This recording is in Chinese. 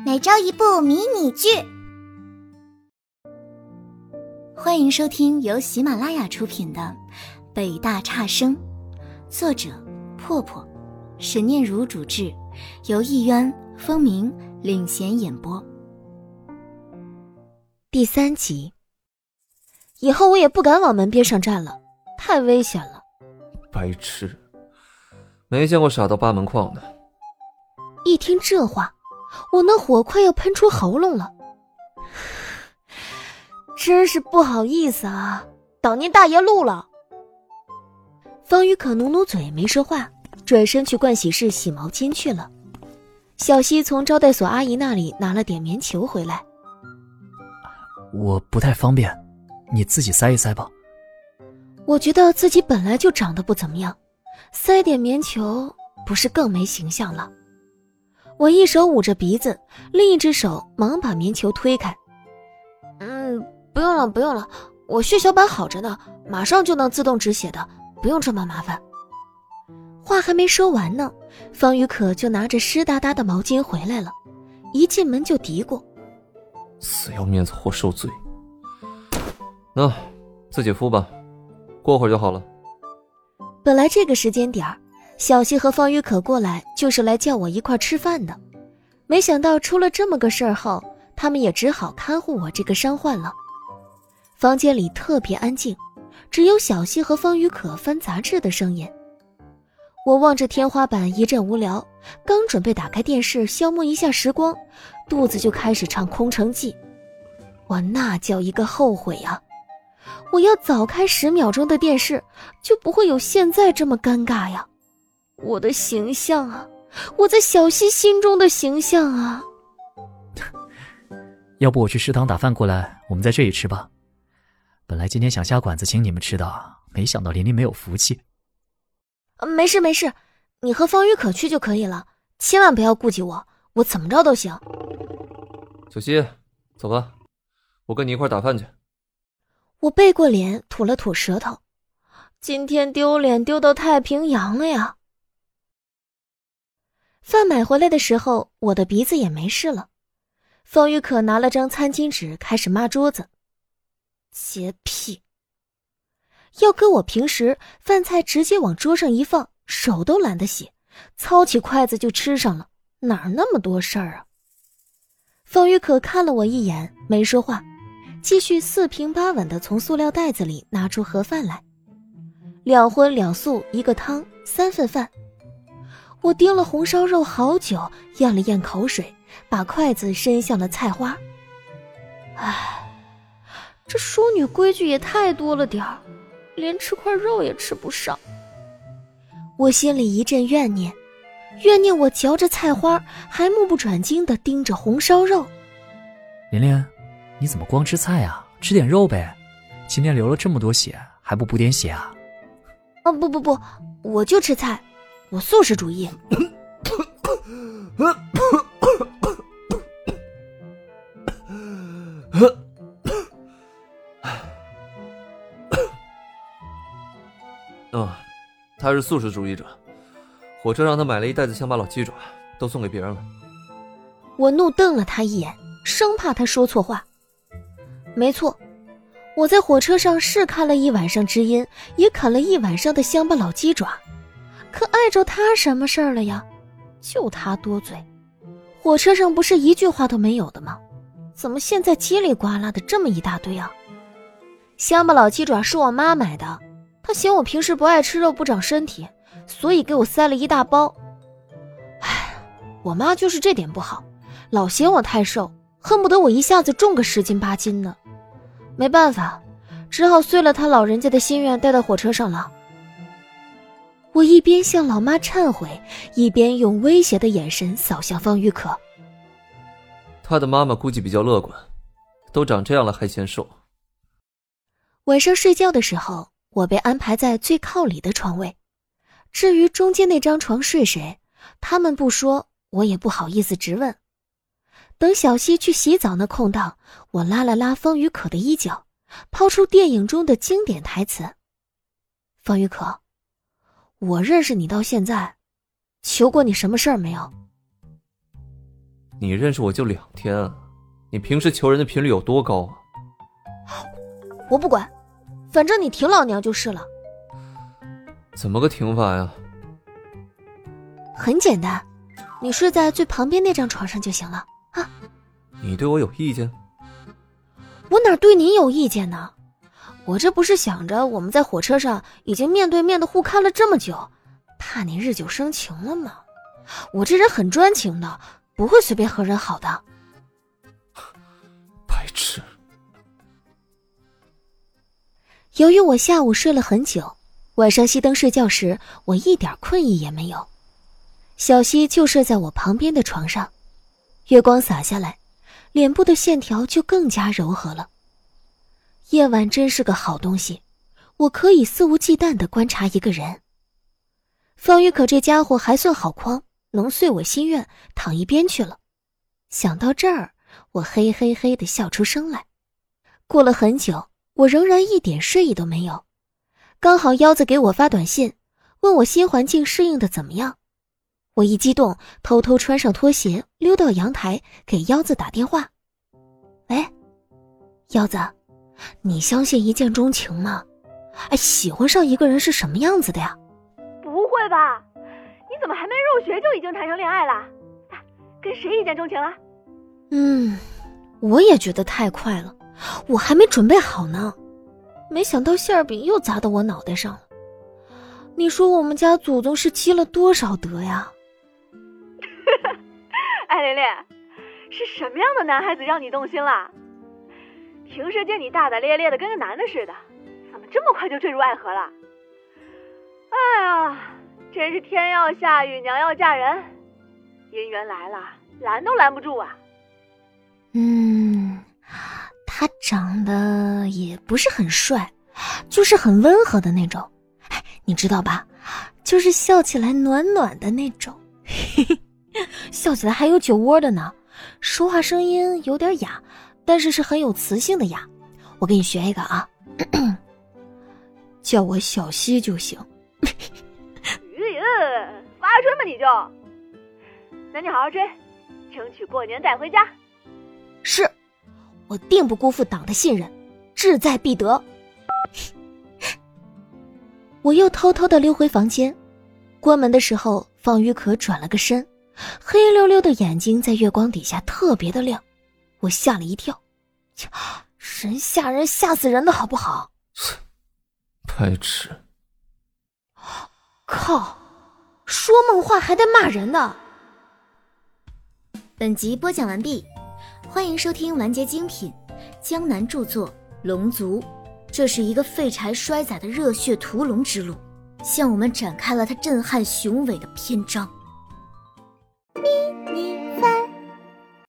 每周一部迷你剧。欢迎收听由喜马拉雅出品的《北大差生》，作者破破，沈念如主制，由艺渊、风鸣领衔演播。 第3集。以后我也不敢往门边上站了，太危险了。 白痴，没见过傻到八门框的。 一听这话，我那火快要喷出喉咙了。真是不好意思啊，挡您大爷路了。方宇可努努嘴没说话，转身去盥洗室洗毛巾去了。小西从招待所阿姨那里拿了点棉球回来。 我不太方便，你自己塞一塞吧。 我觉得自己本来就长得不怎么样，塞点棉球不是更没形象了。我一手捂着鼻子，另一只手忙把棉球推开。不用了，我血小板好着呢，马上就能自动止血的，不用这么麻烦。话还没说完呢，方宇可就拿着湿哒哒的毛巾回来了，一进门就嘀咕： 死要面子活受罪。那自己敷吧，过会儿就好了。 本来这个时间点小西和方宇可过来就是来叫我一块吃饭的，没想到出了这么个事儿后，他们也只好看护我这个伤患了。房间里特别安静，只有小西和方宇可翻杂志的声音。我望着天花板一阵无聊，刚准备打开电视消磨一下时光，肚子就开始唱《空城计》。我那叫一个后悔啊！我要早开10秒钟的电视，就不会有现在这么尴尬呀。我的形象啊，我在小西心中的形象啊。 要不我去食堂打饭过来，我们在这里吃吧。本来今天想下馆子请你们吃的，没想到琳琳没有福气。 没事，你和方宇可去就可以了，千万不要顾及我，我怎么着都行。 小西，走吧，我跟你一块打饭去。 我背过脸吐了吐舌头，今天丢脸丢到太平洋了呀。饭买回来的时候，我的鼻子也没事了。方宇可拿了张餐巾纸开始抹桌子。洁癖。要搁我平时，饭菜直接往桌上一放，手都懒得洗，操起筷子就吃上了，哪那么多事儿啊。方宇可看了我一眼没说话，继续4平8稳地从塑料袋子里拿出盒饭来，2荤2素1个汤3份饭。我盯了红烧肉好久，咽了咽口水，把筷子伸向了菜花。这淑女规矩也太多了点儿，连吃块肉也吃不上。我心里一阵怨念我嚼着菜花，还目不转睛地盯着红烧肉。 琳琳，你怎么光吃菜啊？吃点肉呗，今天流了这么多血，还不补点血啊？ 不，我就吃菜，我素食主义。 他是素食主义者，火车让他买了一袋子乡巴佬鸡爪，都送给别人了。 我怒瞪了他一眼，生怕他说错话。没错，我在火车上是看了一晚上知音，也啃了一晚上的乡巴佬鸡爪，可碍着他什么事儿了呀？就他多嘴，火车上不是一句话都没有的吗？怎么现在叽里呱啦的这么一大堆啊？乡巴佬鸡爪是我妈买的，她嫌我平时不爱吃肉不长身体，所以给我塞了一大包。我妈就是这点不好，老嫌我太瘦，恨不得我一下子重个10斤8斤呢。没办法，只好遂了她老人家的心愿带到火车上了。我一边向老妈忏悔，一边用威胁的眼神扫向方玉可。 他的妈妈估计比较乐观，都长这样了还嫌瘦。 晚上睡觉的时候，我被安排在最靠里的床位，至于中间那张床睡谁，他们不说，我也不好意思直问。等小西去洗澡那空档，我拉了拉方宇可的衣角，抛出电影中的经典台词：方宇可，我认识你到现在，求过你什么事儿没有？ 你认识我就2天啊，你平时求人的频率有多高啊？ 我不管，反正你挺老娘就是了。 怎么个停法呀？ 很简单，你睡在最旁边那张床上就行了啊。 你对我有意见？ 我哪对你有意见呢？我这不是想着我们在火车上已经面对面的互看了这么久，怕你日久生情了吗？我这人很专情的，不会随便和人好的。 白痴。 由于我下午睡了很久，晚上熄灯睡觉时我一点困意也没有。小溪就睡在我旁边的床上，月光洒下来，脸部的线条就更加柔和了。夜晚真是个好东西，我可以肆无忌惮地观察一个人。方玉可这家伙还算好诓，能遂我心愿，躺一边去了。想到这儿，我嘿嘿嘿地笑出声来。过了很久，我仍然一点睡意都没有。刚好腰子给我发短信，问我新环境适应的怎么样。我一激动，偷偷穿上拖鞋，溜到阳台给腰子打电话。喂，腰子，你相信一见钟情吗？喜欢上一个人是什么样子的呀？ 不会吧，你怎么还没入学就已经谈上恋爱了？跟谁一见钟情了？ 我也觉得太快了，我还没准备好呢。没想到馅儿饼又砸到我脑袋上了。你说我们家祖宗是积了多少德呀？ 哎，琳琳，是什么样的男孩子让你动心了？平时见你大大咧咧的跟个男的似的，怎么这么快就坠入爱河了？哎呀，真是天要下雨娘要嫁人，姻缘来了拦都拦不住啊。 他长得也不是很帅，就是很温和的那种。你知道吧，就是笑起来暖暖的那种。笑起来还有酒窝的呢，说话声音有点哑，但是很有磁性的哑。我给你学一个啊，叫我小溪就行。 发春吧你就。那你好好追，争取过年带回家。 是，我定不辜负党的信任，志在必得。我又偷偷地溜回房间，关门的时候，方玉可转了个身，黑溜溜的眼睛在月光底下特别的亮，我吓了一跳。神吓人，吓死人的好不好？ 白痴。 靠，说梦话还带骂人的。 本集播讲完毕，欢迎收听完结精品，江南著作《龙族》，这是一个废柴衰仔的热血屠龙之路，向我们展开了他震撼雄伟的篇章。咪咪